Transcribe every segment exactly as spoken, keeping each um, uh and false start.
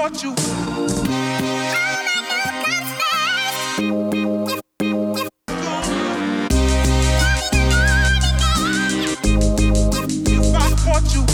caught you. If I caught you.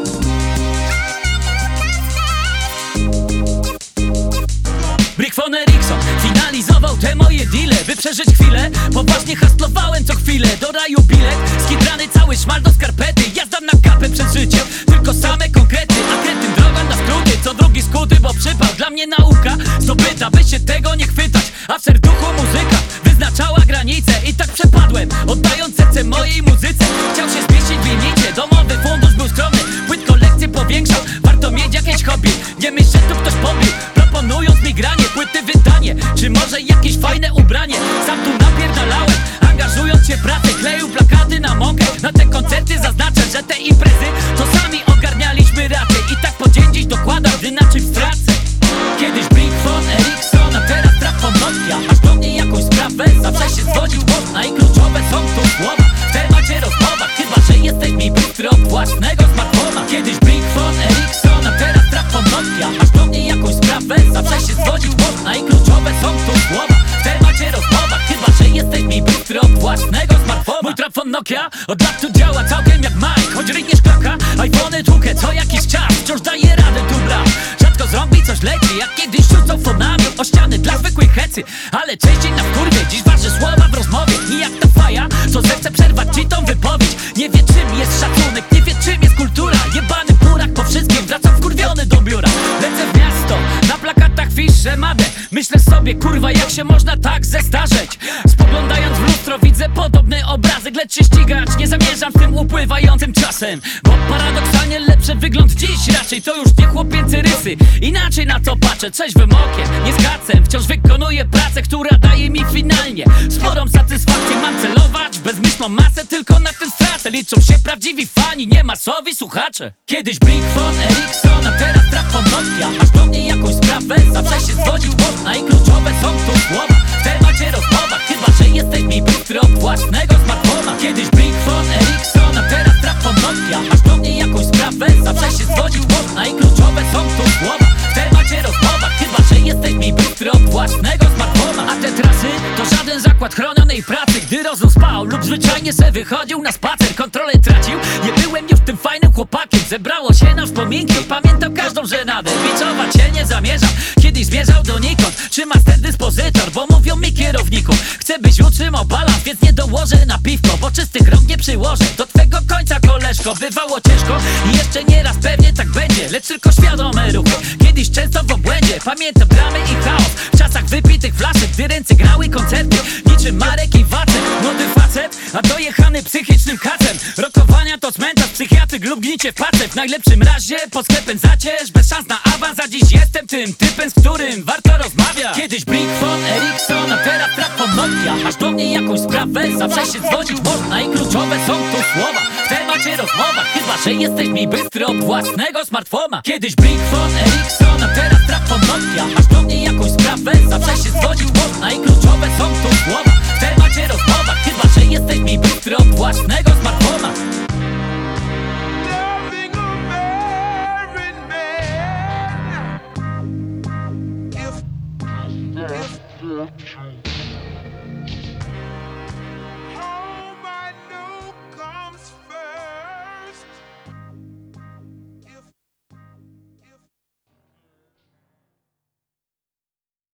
Brickfon Erickson finalizował te moje deale. By przeżyć chwilę, poważnie haslowałem co chwilę. Do raju bilet, skitrany cały szmal do skarpety. Jazda na kapę przed życiem, tylko same konkrety. A kretyn droga na skróty, co drugi skuty, bo przypał dla mnie nauka zdobyta, by się tego nie chwytać. A w serduchu muzyka wyznaczała granice. I tak przepadłem, oddając serce mojej muzyce. Chciał się zmieścić w limicie, domowy fundusz był skromny. Płyt kolekcję powiększał, warto mieć jakieś hobby. Nie myśl, że tu ktoś pobił, proponując mi granie, płyty wydanie, czy może jakieś fajne ubranie. Sam tu napierdalałem, angażując się w pracę. Kleił plakaty na mąkę, na te koncerty zaznaczę, że te imprezy to sami ogarnialiśmy raczej. I tak po dzień dziś dokładam, gdy na czymś stracę. Kiedyś Brickfon Erickson, a teraz Trapfon Nokia. Aż do mnie jakąś sprawę zawsze się zwodzić można. I kluczowe są tu słowa w temacie rozmowa, chyba że jesteś mi bystry od własnego smartfona. Kiedyś Brickfon Erickson, a teraz Trapfon Nokia. Aż do mnie jakąś sprawę zawsze się zwodzić można. I kluczowe są tu słowa w temacie rozmowa, chyba że jesteś mi bystry od własnego smartfona. Mój Trapfon Nokia od lat tu działa całkiem jak Mike. Choć rygnie szklaka, iPhony tłukę co jakiś czas. Wciąż daje radę tu brak, rzadko zrobi coś leci. Jak kiedyś rzucą fonami o ściany dla zwykłej hecy. Ale częściej na wkurwie, dziś waży słowa w rozmowie. I jak ta faja, co zechce przerwać ci tą wypowiedź. Nie wie czym jest szacunek, nie wie czym jest kultura. Jebany burak po wszystkim, wracam wkurwiony do biura. Lecę w miasto, na plakatach fiszę madę. Myślę sobie, kurwa, jak się można tak zestarzeć. Spoglądając w lustro widzę podobny obrazek, lecz się ścigać nie zamierzam z tym upływającym czasem. Bo paradoksalnie lepszy wygląd dziś raczej to już nie chłopięce rysy. Inaczej na to patrzę, trzeźwym okiem, nie z kacem. Wciąż wykonuję pracę, która daje mi finalnie sporą satysfakcję. Mam celować w bezmyślną masę, tylko na tym stracę. Liczą się prawdziwi fani, nie masowi słuchacze. Kiedyś Brickfon Erickson, a teraz Trapfon Nokia. Aż do mnie jakąś sprawę zawsze się zwodzić można. I kluczowe są tu słowa w temacie rozmowa, chyba że jesteś mi bystry od własnego smartfona. Kiedyś Brickfon Erickson, a teraz Trapfon Nokia. Aż do mnie jakąś sprawę zawsze się zwodzić można. I kluczowe są tu słowa w temacie rozmowa, chyba że jesteś mi bystry od własnego smartfona. A te trasy to żaden zakład chronionej pracy. Gdy rozum spał lub zwyczajnie se wychodził na spacer, kontrolę tracił. Nie byłem już tym fajnym chłopakiem, zebrało się na wspominki. Pamiętam każdą żenadę, biczować się nie zamierzam. Kiedyś zmierzał donikąd, trzyma ten dyspozytor, bo mówią mi kierowniku, chcę byś utrzymał balans, więc nie dołożę na piwko, bo czystych rąk nie przyłożę do twego końca, koleżko. Bywało ciężko i jeszcze nieraz pewnie tak będzie, lecz tylko świadome ruchy, kiedyś często w obłędzie. Pamiętam bramy i chaos w czasach wypitych flaszek, gdy ręce grały koncerty niczym Marek i Wacek. Młody facet, a dojechany psychicznym kacem. Rokowania to cmentarz, psychiatryk lub gnicie w pace. W najlepszym razie pod sklepem zacierz, bez szans na awans. A dziś jestem tym typem, z którym warto rozmawiać. Kiedyś Brickfon Erickson, a teraz Trapfon Nokia. Aż do mnie jakąś sprawę zawsze się zwodzić można. I kluczowe są tu słowa w temacie rozmowa, chyba że jesteś mi bystry od własnego smartfona. Kiedyś Brickfon Erickson, a teraz Trapfon Nokia. Aż do mnie jakąś sprawę zawsze się zwodzić można. I kluczowe są tu słowa w temacie rozmowa, chyba że jesteś mi bystry od własnego smartfona.